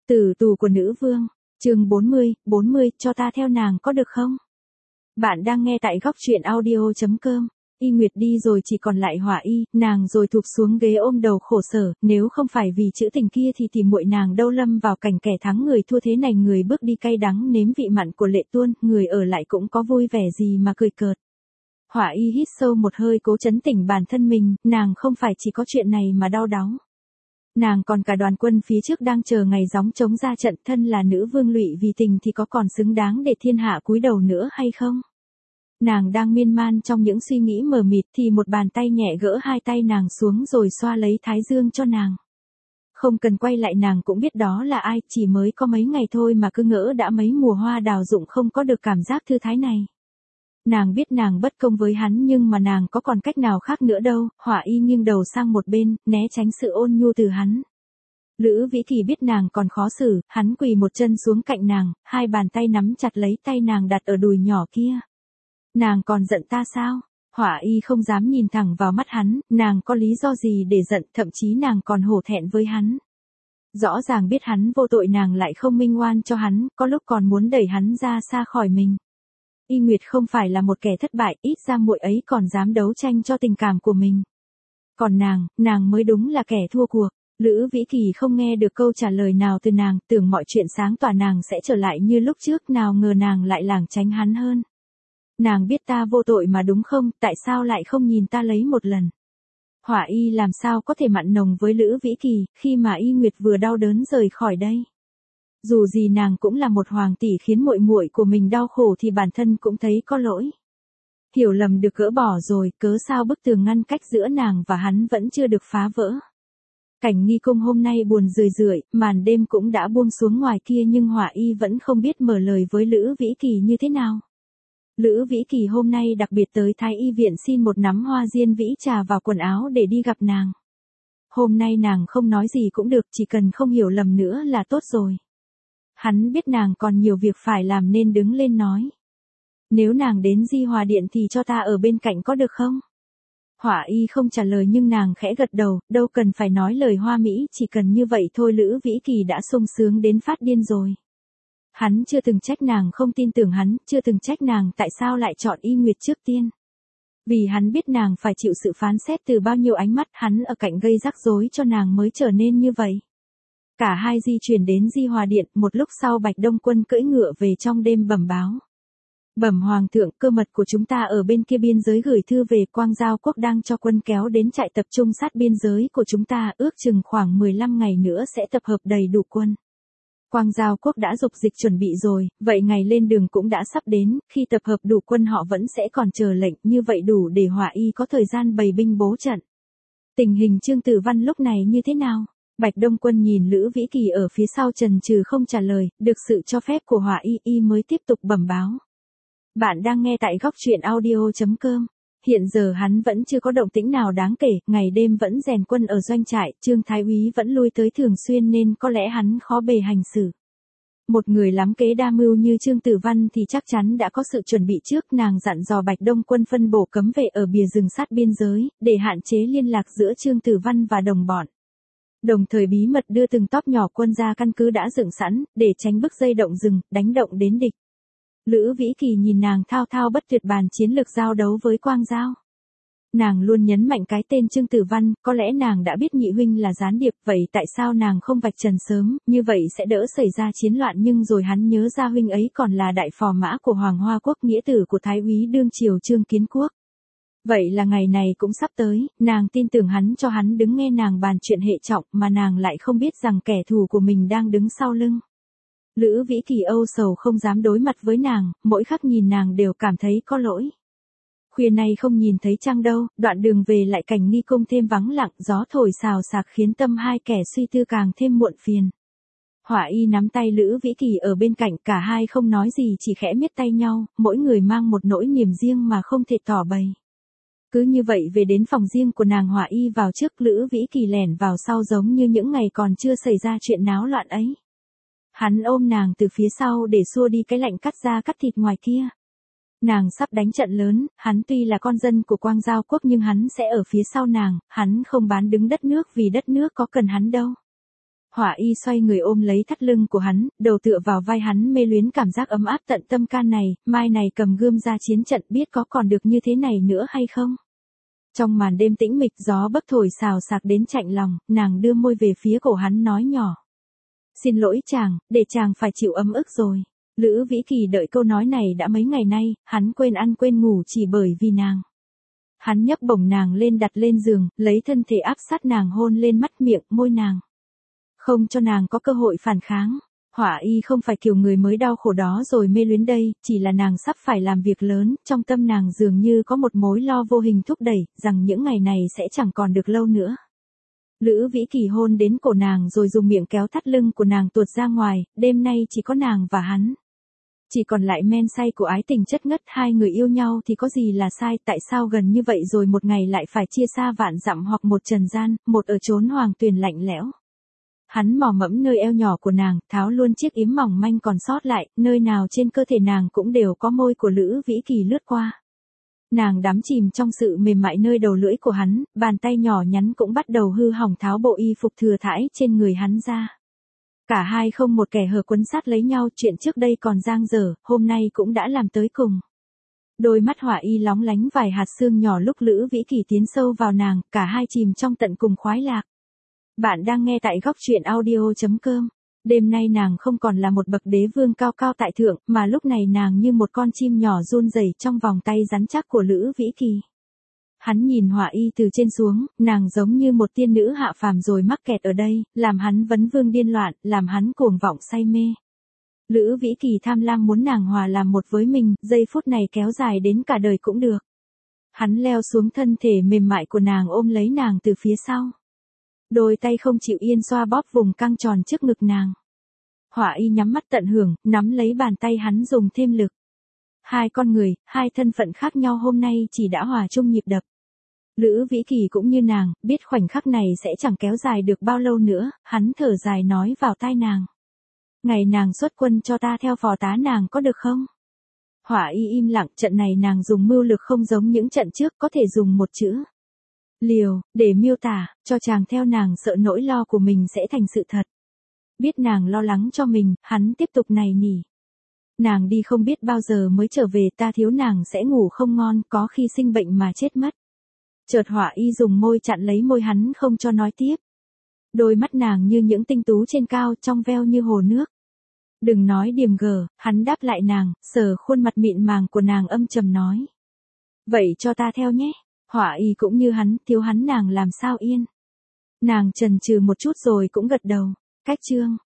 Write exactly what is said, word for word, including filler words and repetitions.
Tử tù của nữ vương, chương bốn mươi, bốn mươi, cho ta theo nàng có được không? Bạn đang nghe tại góc truyện audio.com. Y Nguyệt đi rồi chỉ còn lại Hỏa Y, nàng rồi thụp xuống ghế ôm đầu khổ sở, nếu không phải vì chữ tình kia thì tìm muội nàng đâu lâm vào cảnh kẻ thắng người thua thế này, người bước đi cay đắng nếm vị mặn của lệ tuôn, người ở lại cũng có vui vẻ gì mà cười cợt. Hỏa Y hít sâu một hơi cố trấn tĩnh bản thân mình, nàng không phải chỉ có chuyện này mà đau đáu. Nàng còn cả đoàn quân phía trước đang chờ ngày gióng trống ra trận, thân là nữ vương lụy vì tình thì có còn xứng đáng để thiên hạ cúi đầu nữa hay không? Nàng đang miên man trong những suy nghĩ mờ mịt thì một bàn tay nhẹ gỡ hai tay nàng xuống rồi xoa lấy thái dương cho nàng. Không cần quay lại nàng cũng biết đó là ai, chỉ mới có mấy ngày thôi mà cứ ngỡ đã mấy mùa hoa đào rụng không có được cảm giác thư thái này. Nàng biết nàng bất công với hắn nhưng mà nàng có còn cách nào khác nữa đâu. Hỏa Y nghiêng đầu sang một bên, né tránh sự ôn nhu từ hắn. Lữ Vĩ Kỳ biết nàng còn khó xử, hắn quỳ một chân xuống cạnh nàng, hai bàn tay nắm chặt lấy tay nàng đặt ở đùi nhỏ kia. Nàng còn giận ta sao? Hỏa Y không dám nhìn thẳng vào mắt hắn, nàng có lý do gì để giận, thậm chí nàng còn hổ thẹn với hắn. Rõ ràng biết hắn vô tội nàng lại không minh oan cho hắn, có lúc còn muốn đẩy hắn ra xa khỏi mình. Y Nguyệt không phải là một kẻ thất bại, ít ra muội ấy còn dám đấu tranh cho tình cảm của mình. Còn nàng, nàng mới đúng là kẻ thua cuộc. Lữ Vĩ Kỳ không nghe được câu trả lời nào từ nàng, tưởng mọi chuyện sáng tỏa nàng sẽ trở lại như lúc trước, nào ngờ nàng lại lảng tránh hắn hơn. Nàng biết ta vô tội mà đúng không, tại sao lại không nhìn ta lấy một lần? Hỏa Y làm sao có thể mặn nồng với Lữ Vĩ Kỳ, khi mà Y Nguyệt vừa đau đớn rời khỏi đây. Dù gì nàng cũng là một hoàng tỷ, khiến muội muội của mình đau khổ thì bản thân cũng thấy có lỗi. Hiểu lầm được gỡ bỏ rồi, cớ sao bức tường ngăn cách giữa nàng và hắn vẫn chưa được phá vỡ. Cảnh nghi cung hôm nay buồn rười rượi, màn đêm cũng đã buông xuống ngoài kia nhưng Hỏa Y vẫn không biết mở lời với Lữ Vĩ Kỳ như thế nào. Lữ Vĩ Kỳ hôm nay đặc biệt tới Thái Y viện xin một nắm hoa diên vĩ trà vào quần áo để đi gặp nàng. Hôm nay nàng không nói gì cũng được, chỉ cần không hiểu lầm nữa là tốt rồi. Hắn biết nàng còn nhiều việc phải làm nên đứng lên nói. Nếu nàng đến Di Hòa Điện thì cho ta ở bên cạnh có được không? Hỏa Y không trả lời nhưng nàng khẽ gật đầu, đâu cần phải nói lời hoa mỹ, chỉ cần như vậy thôi Lữ Vĩ Kỳ đã sung sướng đến phát điên rồi. Hắn chưa từng trách nàng không tin tưởng hắn, chưa từng trách nàng tại sao lại chọn Y Nguyệt trước tiên. Vì hắn biết nàng phải chịu sự phán xét từ bao nhiêu ánh mắt, hắn ở cạnh gây rắc rối cho nàng mới trở nên như vậy. Cả hai di chuyển đến Di Hòa Điện, một lúc sau Bạch Đông Quân cưỡi ngựa về trong đêm bẩm báo. Bẩm Hoàng thượng, cơ mật của chúng ta ở bên kia biên giới gửi thư về, Quang Giao Quốc đang cho quân kéo đến trại tập trung sát biên giới của chúng ta, ước chừng khoảng mười lăm ngày nữa sẽ tập hợp đầy đủ quân. Quang Giao Quốc đã dục dịch chuẩn bị rồi, vậy ngày lên đường cũng đã sắp đến, khi tập hợp đủ quân họ vẫn sẽ còn chờ lệnh, như vậy đủ để Hỏa Y có thời gian bày binh bố trận. Tình hình Trương Tử Văn lúc này như thế nào? Bạch Đông Quân nhìn Lữ Vĩ Kỳ ở phía sau chần chừ không trả lời, được sự cho phép của Hỏa Y, Y mới tiếp tục bẩm báo. Bạn đang nghe tại góc truyện audio.com. Hiện giờ hắn vẫn chưa có động tĩnh nào đáng kể, ngày đêm vẫn rèn quân ở doanh trại, Trương Thái Úy vẫn lui tới thường xuyên nên có lẽ hắn khó bề hành xử. Một người lắm kế đa mưu như Trương Tử Văn thì chắc chắn đã có sự chuẩn bị trước, nàng dặn dò Bạch Đông Quân phân bổ cấm vệ ở bìa rừng sát biên giới, để hạn chế liên lạc giữa Trương Tử Văn và đồng bọn. Đồng thời bí mật đưa từng tốp nhỏ quân ra căn cứ đã dựng sẵn, để tránh bức dây động rừng, đánh động đến địch. Lữ Vĩ Kỳ nhìn nàng thao thao bất tuyệt bàn chiến lược giao đấu với Quang Giao. Nàng luôn nhấn mạnh cái tên Trương Tử Văn, có lẽ nàng đã biết nhị huynh là gián điệp, vậy tại sao nàng không vạch trần sớm, như vậy sẽ đỡ xảy ra chiến loạn, nhưng rồi hắn nhớ ra huynh ấy còn là đại phò mã của Hoàng Hoa Quốc, nghĩa tử của Thái Úy đương triều Trương Kiến Quốc. Vậy là ngày này cũng sắp tới, nàng tin tưởng hắn cho hắn đứng nghe nàng bàn chuyện hệ trọng mà nàng lại không biết rằng kẻ thù của mình đang đứng sau lưng. Lữ Vĩ Kỳ âu sầu không dám đối mặt với nàng, mỗi khắc nhìn nàng đều cảm thấy có lỗi. Khuya nay không nhìn thấy trăng đâu, đoạn đường về lại cảnh nghi cung thêm vắng lặng, gió thổi xào xạc khiến tâm hai kẻ suy tư càng thêm muộn phiền. Hỏa Y nắm tay Lữ Vĩ Kỳ ở bên cạnh, cả hai không nói gì chỉ khẽ miết tay nhau, mỗi người mang một nỗi niềm riêng mà không thể tỏ bày. Cứ như vậy về đến phòng riêng của nàng, Hỏa Y vào trước, Lữ Vĩ Kỳ lẻn vào sau giống như những ngày còn chưa xảy ra chuyện náo loạn ấy. Hắn ôm nàng từ phía sau để xua đi cái lạnh cắt da cắt thịt ngoài kia. Nàng sắp đánh trận lớn, hắn tuy là con dân của Quang Giao Quốc nhưng hắn sẽ ở phía sau nàng, hắn không bán đứng đất nước vì đất nước có cần hắn đâu. Hỏa Y xoay người ôm lấy thắt lưng của hắn, đầu tựa vào vai hắn mê luyến cảm giác ấm áp tận tâm can này, mai này cầm gươm ra chiến trận biết có còn được như thế này nữa hay không? Trong màn đêm tĩnh mịch gió bấc thổi xào xạc đến chạnh lòng, nàng đưa môi về phía cổ hắn nói nhỏ. Xin lỗi chàng, để chàng phải chịu ấm ức rồi. Lữ Vĩ Kỳ đợi câu nói này đã mấy ngày nay, hắn quên ăn quên ngủ chỉ bởi vì nàng. Hắn nhấc bổng nàng lên đặt lên giường, lấy thân thể áp sát nàng hôn lên mắt miệng, môi nàng. Không cho nàng có cơ hội phản kháng. Hỏa Y không phải kiểu người mới đau khổ đó rồi mê luyến đây, chỉ là nàng sắp phải làm việc lớn, trong tâm nàng dường như có một mối lo vô hình thúc đẩy, rằng những ngày này sẽ chẳng còn được lâu nữa. Lữ Vĩ Kỳ hôn đến cổ nàng rồi dùng miệng kéo thắt lưng của nàng tuột ra ngoài, đêm nay chỉ có nàng và hắn. Chỉ còn lại men say của ái tình chất ngất, hai người yêu nhau thì có gì là sai, tại sao gần như vậy rồi một ngày lại phải chia xa vạn dặm hoặc một trần gian, một ở chốn hoàng tuyền lạnh lẽo. Hắn mò mẫm nơi eo nhỏ của nàng, tháo luôn chiếc yếm mỏng manh còn sót lại, nơi nào trên cơ thể nàng cũng đều có môi của Lữ Vĩ Kỳ lướt qua. Nàng đắm chìm trong sự mềm mại nơi đầu lưỡi của hắn, bàn tay nhỏ nhắn cũng bắt đầu hư hỏng tháo bộ y phục thừa thãi trên người hắn ra. Cả hai không một kẻ hở quấn sát lấy nhau, chuyện trước đây còn dang dở, hôm nay cũng đã làm tới cùng. Đôi mắt Hỏa Y lóng lánh vài hạt sương nhỏ lúc Lữ Vĩ Kỳ tiến sâu vào nàng, cả hai chìm trong tận cùng khoái lạc. Bạn đang nghe tại góc truyện audio chấm com. Đêm nay nàng không còn là một bậc đế vương cao cao tại thượng, mà lúc này nàng như một con chim nhỏ run rẩy trong vòng tay rắn chắc của Lữ Vĩ Kỳ. Hắn nhìn Hỏa Y từ trên xuống, nàng giống như một tiên nữ hạ phàm rồi mắc kẹt ở đây, làm hắn vấn vương điên loạn, làm hắn cuồng vọng say mê. Lữ Vĩ Kỳ tham lam muốn nàng hòa làm một với mình, giây phút này kéo dài đến cả đời cũng được. Hắn leo xuống thân thể mềm mại của nàng ôm lấy nàng từ phía sau. Đôi tay không chịu yên xoa bóp vùng căng tròn trước ngực nàng. Hỏa Y nhắm mắt tận hưởng, nắm lấy bàn tay hắn dùng thêm lực. Hai con người, hai thân phận khác nhau hôm nay chỉ đã hòa chung nhịp đập. Lữ Vĩ Kỳ cũng như nàng, biết khoảnh khắc này sẽ chẳng kéo dài được bao lâu nữa, hắn thở dài nói vào tai nàng. Ngày nàng xuất quân cho ta theo phò tá nàng có được không? Hỏa Y im lặng, trận này nàng dùng mưu lược không giống những trận trước, có thể dùng một chữ. Liều, để miêu tả, cho chàng theo nàng sợ nỗi lo của mình sẽ thành sự thật. Biết nàng lo lắng cho mình, hắn tiếp tục nài nỉ. Nàng đi không biết bao giờ mới trở về, ta thiếu nàng sẽ ngủ không ngon, có khi sinh bệnh mà chết mất. Chợt Hỏa Y dùng môi chặn lấy môi hắn không cho nói tiếp. Đôi mắt nàng như những tinh tú trên cao, trong veo như hồ nước. Đừng nói điềm gờ, hắn đáp lại nàng, sờ khuôn mặt mịn màng của nàng âm trầm nói. Vậy cho ta theo nhé. Hỏa Y cũng như hắn, thiếu hắn nàng làm sao yên. Nàng chần chừ một chút rồi cũng gật đầu. Cách chương